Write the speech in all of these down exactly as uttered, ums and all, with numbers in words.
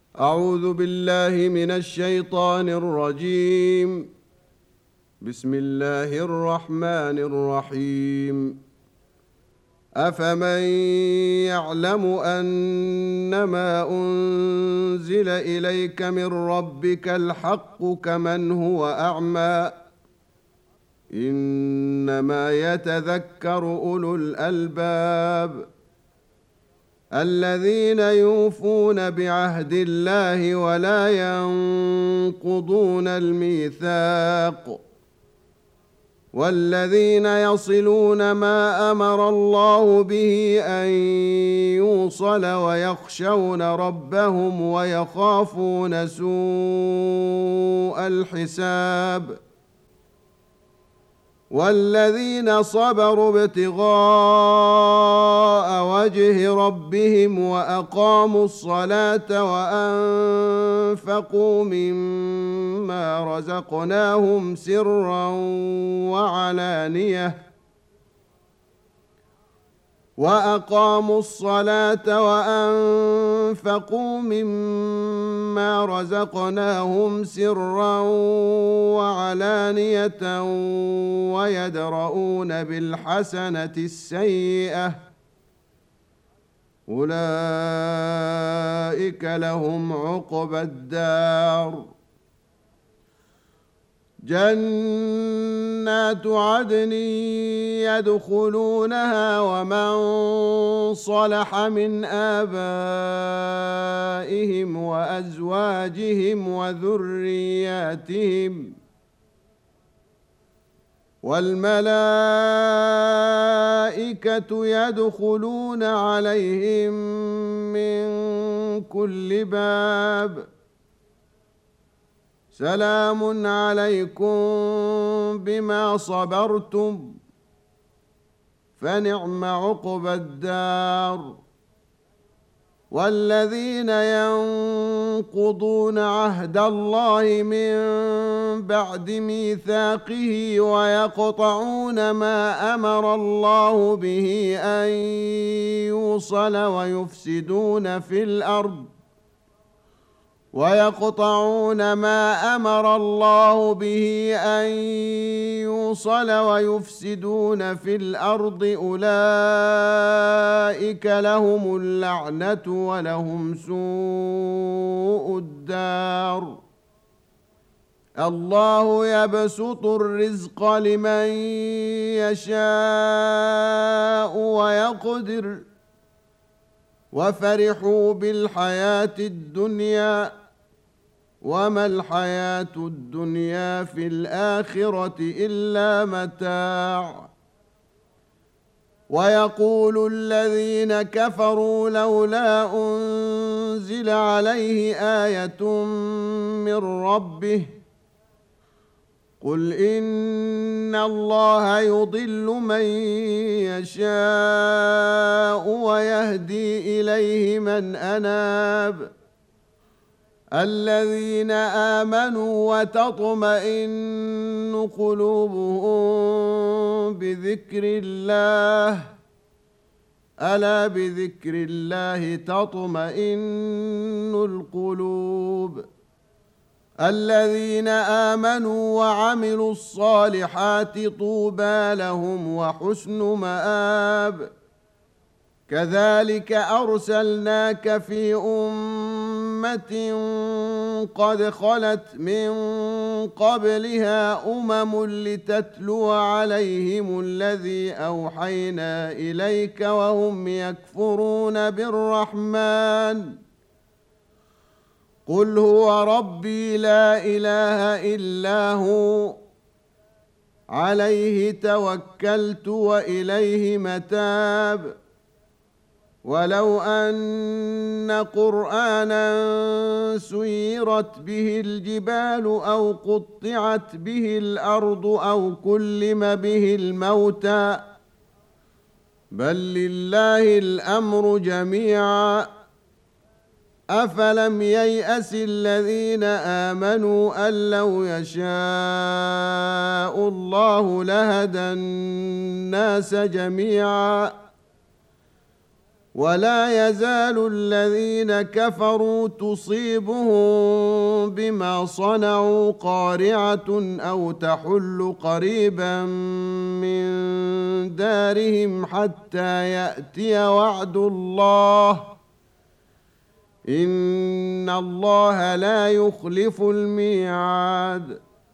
أعوذ بالله من الشيطان الرجيم. بسم الله الرحمن الرحيم. أفمن يعلم أنما أنزل إليك من ربك الحق كمن هو أعمى إنما يتذكر أولو الألباب الذين يوفون بعهد الله ولا ينقضون الميثاق والذين يصلون ما أمر الله به أن يوصل ويخشون ربهم ويخافون سوء الحساب والذين صبروا ابتغاء وجه ربهم وأقاموا الصلاة وأنفقوا مما رزقناهم سرا وعلانية وأقاموا الصلاة وأنفقوا مما رزقناهم سرا وعلانية ويدرؤون بالحسنة السيئة أولئك لهم عقبى الدار جنات عدن يدخلونها ومن صلح من آبائهم وأزواجهم وذرياتهم والملائكة يدخلون عليهم من كل باب سلام عليكم بما صبرتم فنعم عقبى الدار والذين ينقضون عهد الله من بعد ميثاقه ويقطعون ما أمر الله به أن يوصل ويفسدون في الأرض ويقطعون ما أمر الله به أن يوصل ويفسدون في الأرض أولئك لهم اللعنة ولهم سوء الدار الله يبسط الرزق لمن يشاء ويقدر وفرحوا بالحياة الدنيا وما الحياة الدنيا في الآخرة إلا متاع ويقول الذين كفروا لولا أنزل عليه آية من ربه قل إن الله يضل من يشاء ويهدي إليه من أناب الذين آمنوا وتطمئن قلوبهم بذكر الله ألا بذكر الله تطمئن القلوب الذين آمنوا وعملوا الصالحات طوبى لهم وحسن مآب كذلك أرسلناك في أمة قد خلت من قبلها أمم لتتلو عليهم الذي أوحينا إليك وهم يكفرون بالرحمن قل هو ربي لا إله إلا هو عليه توكلت وإليه متاب ولو أن قرآنا سيرت به الجبال أو قطعت به الأرض أو كلم به الموتى بل لله الأمر جميعا أفلم ييأس الذين آمنوا أن لو يشاء الله لهدى الناس جميعا ولا يزال الذين كفروا تصيبهم بما صنعوا قارعة أو تحل قريبا من دارهم حتى يأتي وعد الله إن الله لا يخلف الميعاد.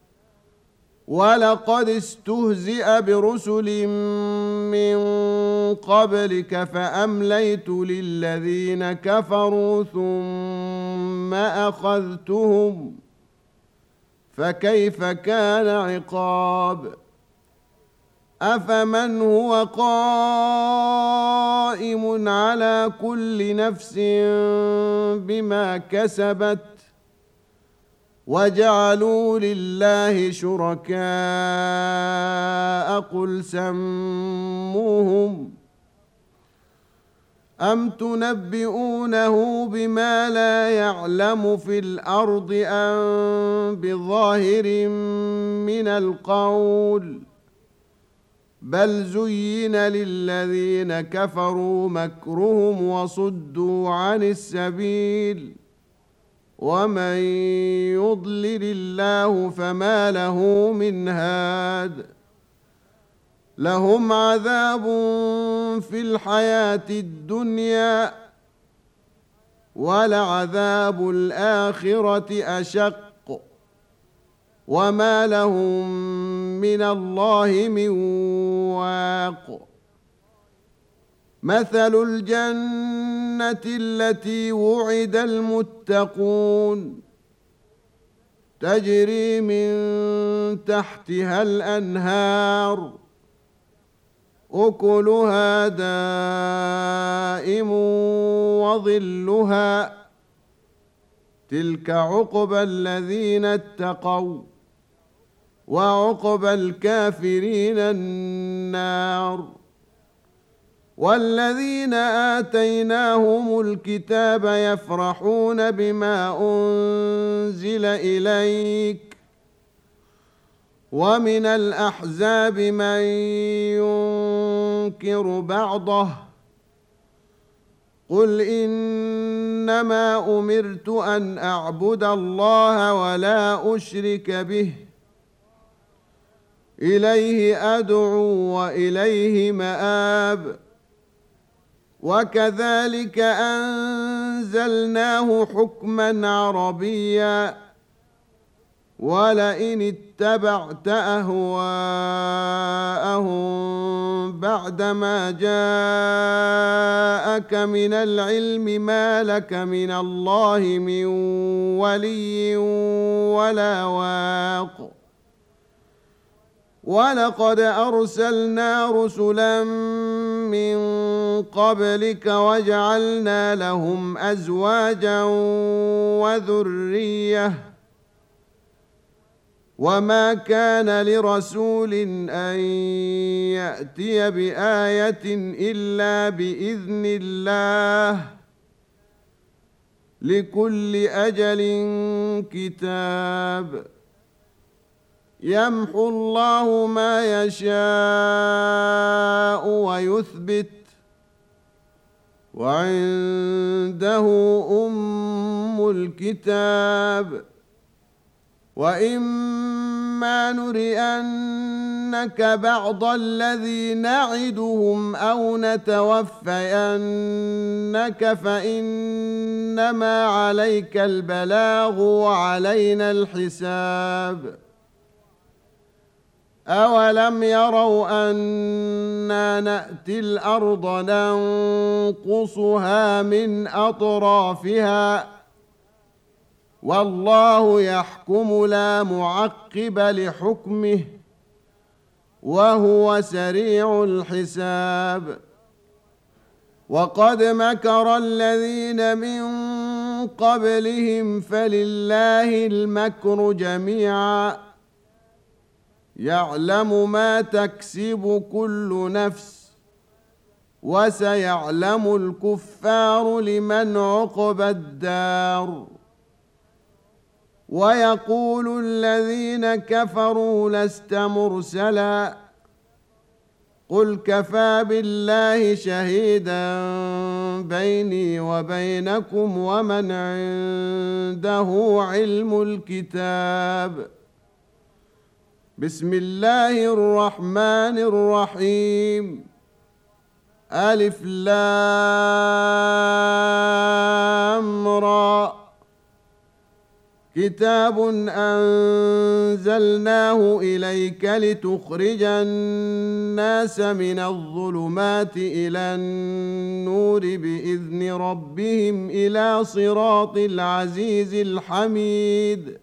ولقد استهزئ برسل من قبلك فأمليت للذين كفروا ثم أخذتهم فكيف كان عقاب. أفمن هو قائم على كل نفس بما كسبت وجعلوا لله شركاء قل سموهم أم تنبئونه بما لا يعلم في الأرض أم بظاهر من القول بل زين للذين كفروا مكرهم وصدوا عن السبيل ومن يضلل الله فما له من هاد. لهم عذاب في الحياة الدنيا ولعذاب الآخرة أشق وما لهم من الله من واق. مثل الجنة التي وعد المتقون تجري من تحتها الأنهار أكلها دائم وظلها تلك عقبى الذين اتقوا وعقبى الكافرين النار. والذين آتيناهم الكتاب يفرحون بما أنزل إليك ومن الأحزاب من ينكر بعضه قل إنما أمرت أن أعبد الله ولا أشرك به إليه أدعو وإليه مآب. وكذلك أنزلناه حكما عربيا ولئن اتبعت أهواءهم بعدما جاءك من العلم ما لك من الله من ولي ولا واق. ولقد أرسلنا رسلا من قبلك وجعلنا لهم أزواجا وذرية وما كان لرسول أن يأتي بآية إلا بإذن الله لكل أجل كتاب. يمحو الله ما يشاء ويثبت وعنده أم الكتاب. وإما نرينك بعض الذي نعدهم أو نتوفينك فإنما عليك البلاغ وعلينا الحساب. أولم يروا أنا نأتي الأرض ننقصها من أطرافها والله يحكم لا معقب لحكمه وهو سريع الحساب. وقد مكر الذين من قبلهم فلله المكر جميعا يعلم ما تكسب كل نفس وسيعلم الكفار لمن عقبى الدار. ويقول الذين كفروا لست مرسلا قل كفى بالله شهيدا بيني وبينكم ومن عنده علم الكتاب. بسم الله الرحمن الرحيم. ألف لام را. كتاب أنزلناه إليك لتخرج الناس من الظلمات إلى النور بإذن ربهم إلى صراط العزيز الحميد.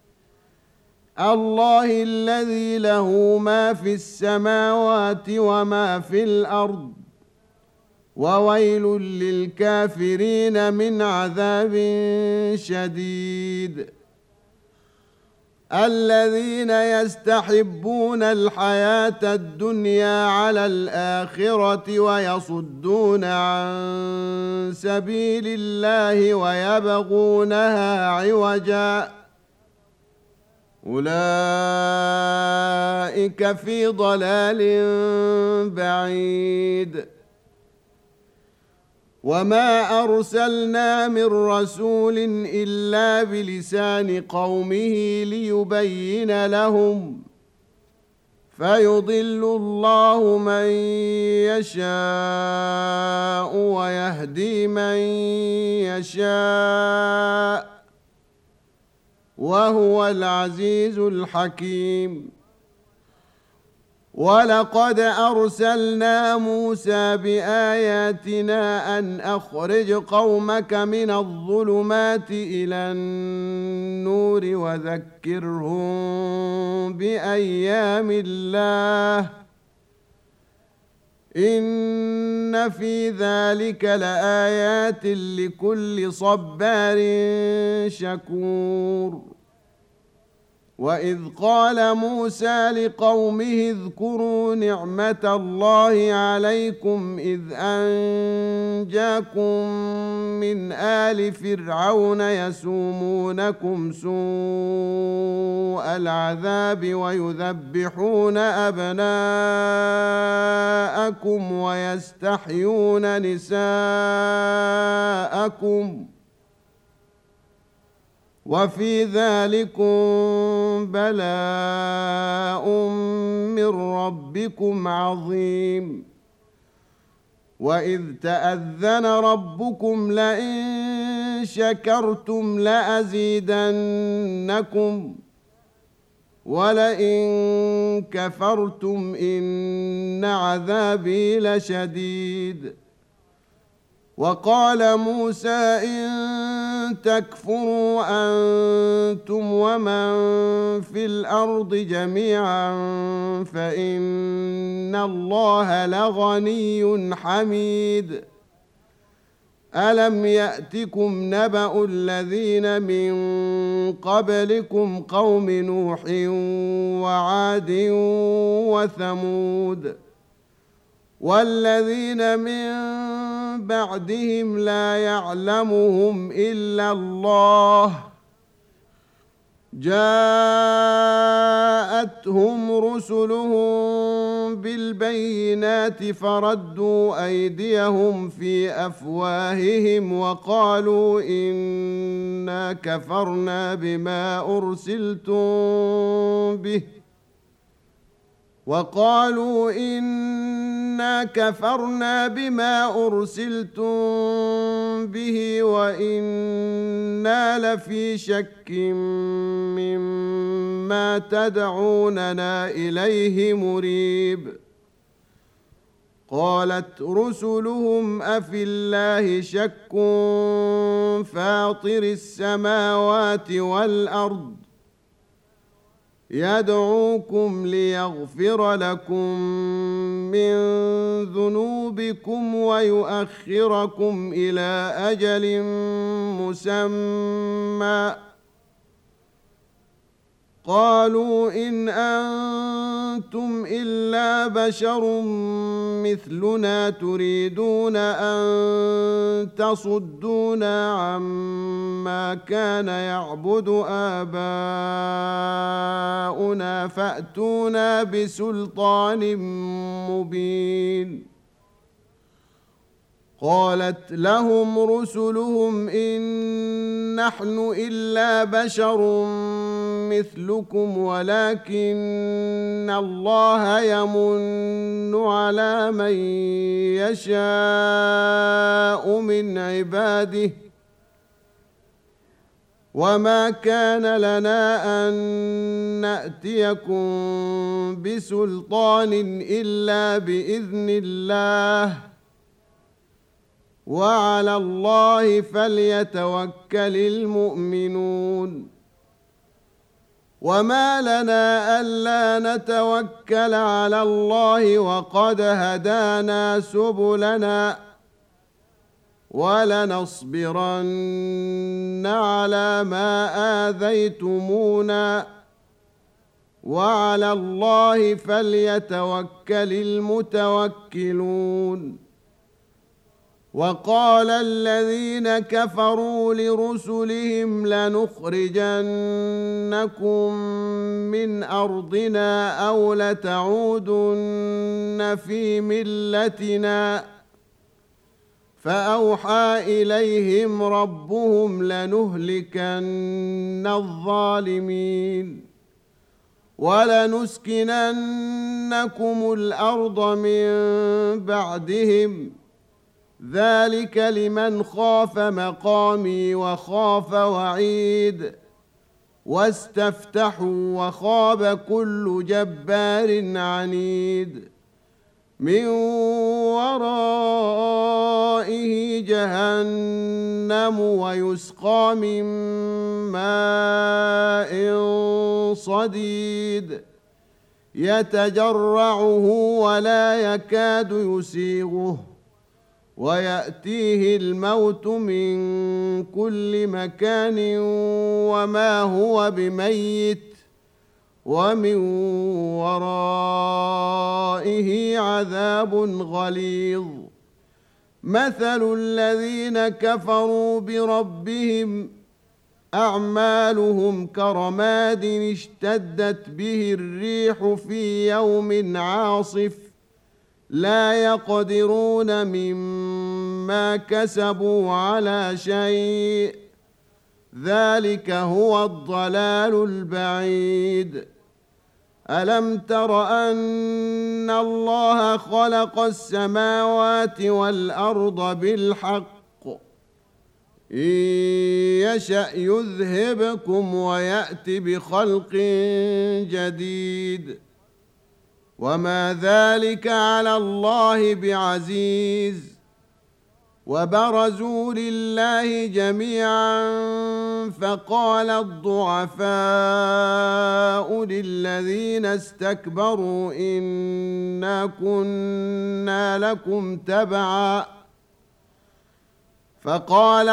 الله الذي له ما في السماوات وما في الأرض، وويل للكافرين من عذاب شديد. الذين يستحبون الحياة الدنيا على الآخرة ويصدون عن سبيل الله ويبغونها عوجا، أولئك في ضلال بعيد. وما أرسلنا من رسول إلا بلسان قومه ليبين لهم، فيضل الله من يشاء ويهدي من يشاء، وهو العزيز الحكيم. ولقد أرسلنا موسى بآياتنا أن أخرج قومك من الظلمات إلى النور وذكرهم بأيام الله، إن في ذلك لآيات لكل صبار شكور. وإذ قال موسى لقومه اذكروا نعمة الله عليكم إذ أنجاكم من آل فرعون يسومونكم سوء العذاب ويذبحون أبناءكم ويستحيون نساءكم، وفي ذلكم بلاء من ربكم عظيم. وإذ تأذن ربكم لئن شكرتم لأزيدنكم ولئن كفرتم إن عذابي لشديد. وقال موسى إن تكفروا أنتم ومن في الأرض جميعا فإن الله لغني حميد. ألم يأتكم نبأ الذين من قبلكم قوم نوح وعاد وثمود والذين من بعدهم لا يعلمهم إلا الله، جاءتهم رسلهم بالبينات فردوا أيديهم في أفواههم وقالوا إنا كفرنا بما أرسلتم به وقالوا إنا كفرنا بما أرسلتم به وإنا لفي شك مما تدعوننا إليه مريب. قالت رسلهم أفي الله شك فاطر السماوات والأرض يدعوكم ليغفر لكم من ذنوبكم ويؤخركم إلى أجل مسمى قالوا إن أنتم إلا بشر مثلنا تريدون أن تصدونا عما كان يعبد آباؤنا فأتونا بسلطان مبين. قالت لهم رسلهم إن نحن إلا بشر مثلكم ولكن الله يمن على من يشاء من عباده وما كان لنا أن نأتيكم بسلطان إلا بإذن الله وعلى الله فليتوكل المؤمنون. وما لنا ألا نتوكل على الله وقد هدانا سبلنا ولنصبرن على ما آذيتمونا وعلى الله فليتوكل المتوكلون. وقال الذين كفروا لرسلهم لنخرجنكم من أرضنا أو لتعودن في ملتنا فأوحى إليهم ربهم لنهلكن الظالمين ولنسكننكم الأرض من بعدهم ذلك لمن خاف مقامي وخاف وعيد واستفتحوا وخاب كل جبار عنيد من ورائه جهنم ويسقى من ماء صديد يتجرعه ولا يكاد يسيغه ويأتيه الموت من كل مكان وما هو بميت ومن ورائه عذاب غليظ. مثل الذين كفروا بربهم أعمالهم كرماد اشتدت به الريح في يوم عاصف لا يقدرون مما كسبوا على شيء ذلك هو الضلال البعيد. ألم تر أن الله خلق السماوات والأرض بالحق إن يشأ يذهبكم ويأت بخلق جديد وما ذلك على الله بعزيز. وبرزوا لله جميعا فقال الضعفاء للذين استكبروا إنا كنا لكم تبعا فقال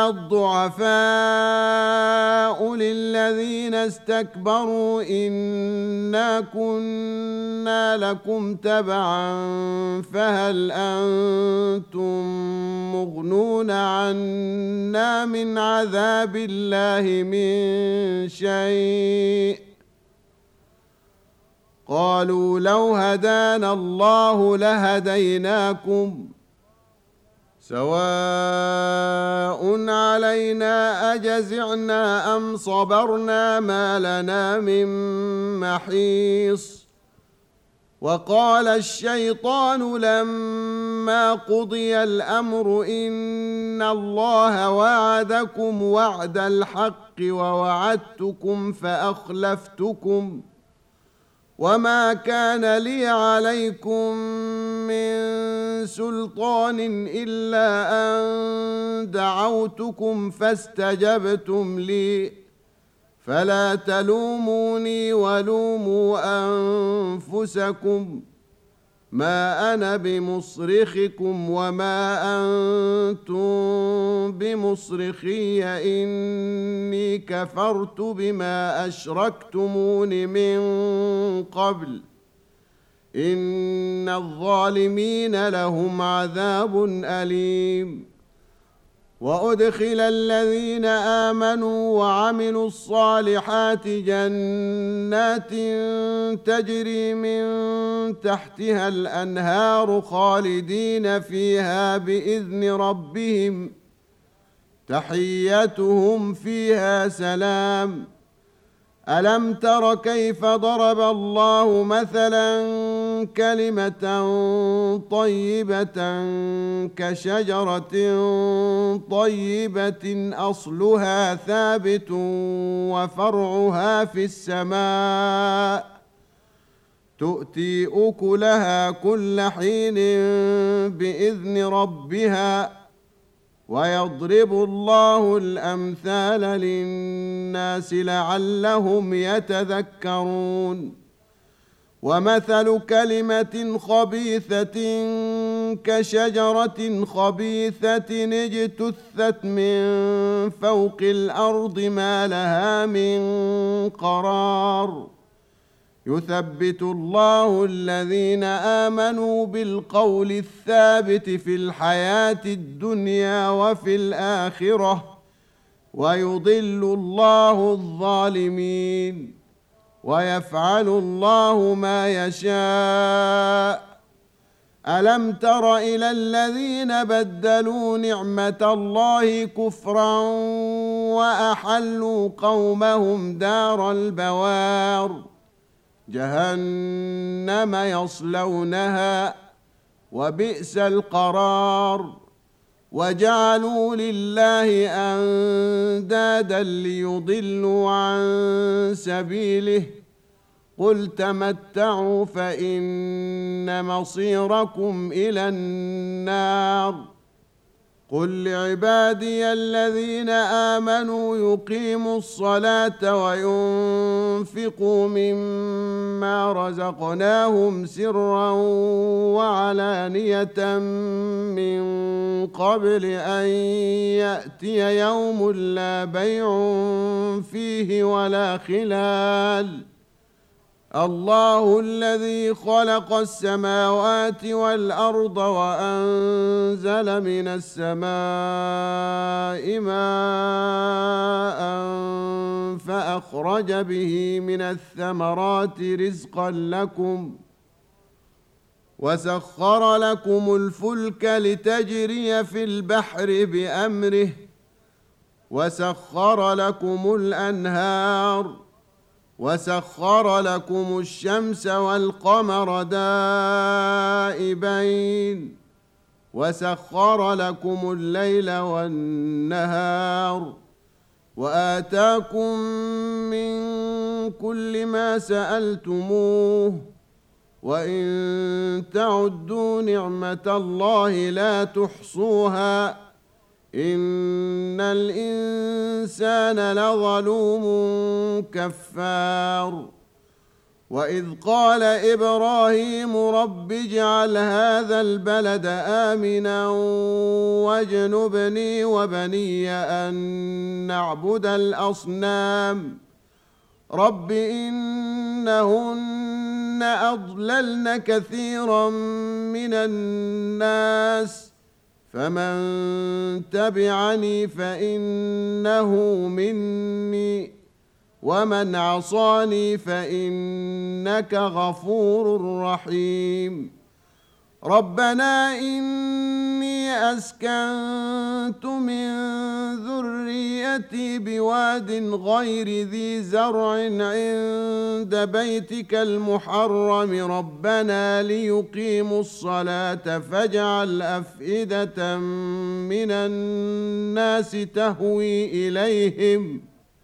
الضعفاء للذين استكبروا إنا كنا لكم تبعا فهل أنتم مغنون عنا من عذاب الله من شيء قالوا لو هدانا الله لهديناكم سواء علينا أجزعنا أم صبرنا ما لنا من محيص. وقال الشيطان لما قضي الأمر إن الله وعدكم وعد الحق ووعدتكم فأخلفتكم وما كان لي عليكم من سلطان إلا أن دعوتكم فاستجبتم لي فلا تلوموني ولوموا أنفسكم ما أنا بمصرخكم وما أنتم بمصرخي إني كفرت بما أشركتمون من قبل إن الظالمين لهم عذاب أليم. وأدخل الذين آمنوا وعملوا الصالحات جنات تجري من تحتها الأنهار خالدين فيها بإذن ربهم تحيتهم فيها سلام. ألم تر كيف ضرب الله مثلا كلمة طيبة كشجرة طيبة أصلها ثابت وفرعها في السماء تؤتي أكلها كل حين بإذن ربها ويضرب الله الأمثال للناس لعلهم يتذكرون. ومثل كلمة خبيثة كشجرة خبيثة اجتثت من فوق الأرض ما لها من قرار يثبت الله الذين آمنوا بالقول الثابت في الحياة الدنيا وفي الآخرة ويضل الله الظالمين ويفعل الله ما يشاء. ألم تر إلى الذين بدلوا نعمة الله كفرا وأحلوا قومهم دار البوار جهنم يصلونها وبئس القرار وجعلوا لله أندادا ليضلوا عن سبيله قل تمتعوا فإن مصيركم إلى النار. قل لعبادي الذين آمنوا يقيموا الصلاة وينفقوا مما رزقناهم سرا وعلانية من قبل أن يأتي يوم لا بيع فيه ولا خلال. الله الذي خلق السماوات والأرض وأنزل من السماء ماء فأخرج به من الثمرات رزقا لكم وسخر لكم الفلك لتجري في البحر بأمره وسخر لكم الأنهار وسخر لكم الشمس والقمر دائبين وسخر لكم الليل والنهار وآتاكم من كل ما سألتموه وإن تعدوا نعمة الله لا تحصوها إن الإنسان لظلوم كفار. وإذ قال إبراهيم رب اجعل هذا البلد آمنا واجنبني وبني أن نعبد الأصنام رب إنهن أضللن كثيرا من الناس فمن تبعني فإنه مني ومن عصاني فإنك غفور رحيم. ربنا إني أسكنت من ذريتي بواد غير ذي زرع عند بيتك المحرم ربنا ليقيموا الصلاة فاجعل أفئدة من الناس تهوي إليهم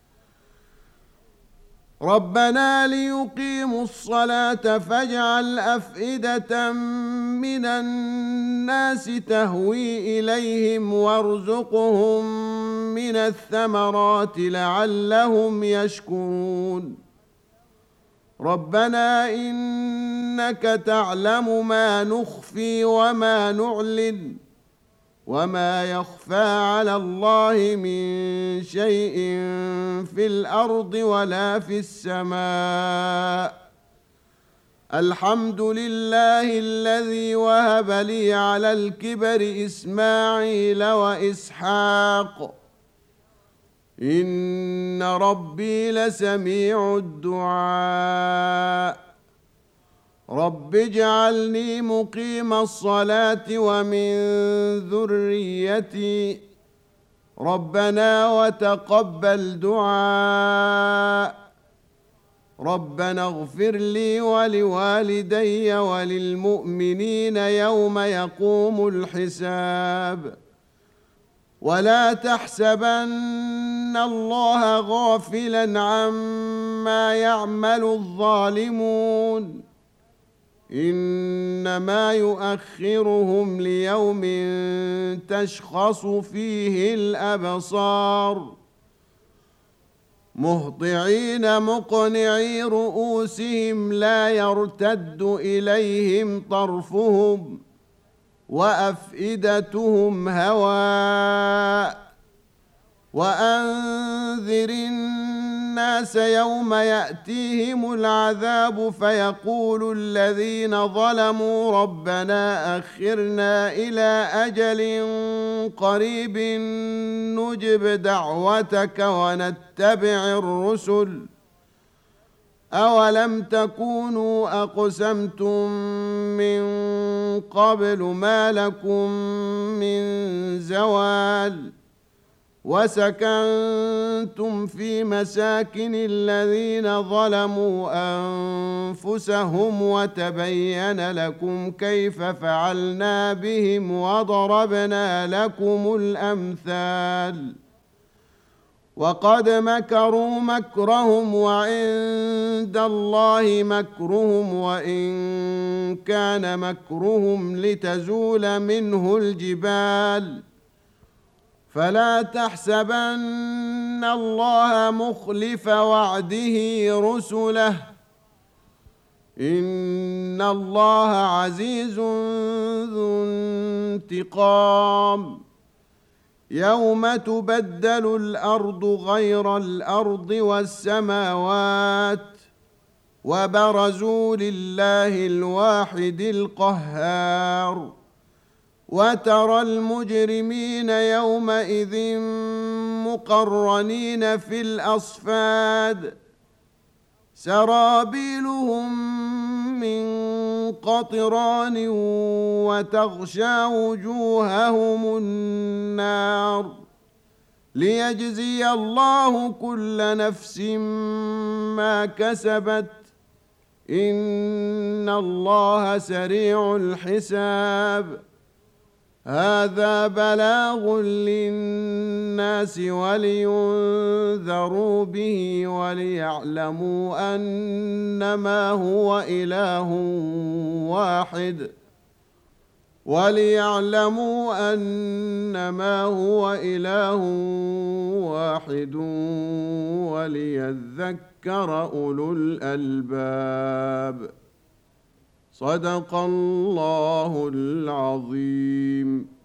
ربنا ليقيموا الصلاة فاجعل أفئدة من الناس تهوي إليهم وارزقهم من الثمرات لعلهم يشكرون. ربنا إنك تعلم ما نخفي وما نعلن وما يخفى على الله من شيء في الأرض ولا في السماء. الحمد لله الذي وهب لي على الكبر إسماعيل وإسحاق إن ربي لسميع الدعاء. رب اجعلني مقيم الصلاة ومن ذريتي ربنا وتقبل دعاء. ربنا اغفر لي ولوالدي وللمؤمنين يوم يقوم الحساب. ولا تحسبن الله غافلا عما يعمل الظالمون إنما يؤخرهم ليوم تشخص فيه الأبصار مهطعين مقنعي رؤوسهم لا يرتد إليهم طرفهم وأفئدتهم هواء. وأنذر الناس يوم يأتيهم العذاب فيقول الذين ظلموا ربنا أخرنا إلى أجل قريب نجب دعوتك ونتبع الرسل أولم تكونوا أقسمتم من قبل ما لكم من زوال وسكنتم في مساكن الذين ظلموا أنفسهم وتبين لكم كيف فعلنا بهم وضربنا لكم الأمثال. وقد مكروا مكرهم وعند الله مكرهم وإن كان مكرهم لتزول منه الجبال. فلا تحسبن الله مخلف وعده رسله إن الله عزيز ذو انتقام. يوم تبدل الأرض غير الأرض والسماوات وبرزوا لله الواحد القهار. وترى المجرمين يومئذ مقرنين في الأصفاد سرابيلهم من قطران وتغشى وجوههم النار ليجزي الله كل نفس ما كسبت إن الله سريع الحساب. هذا بلاغ للناس ولينذروا به وليعلموا أنما هو إله واحد وليعلموا أنما هو إله واحد وليذكر أولو الألباب. صدق الله العظيم.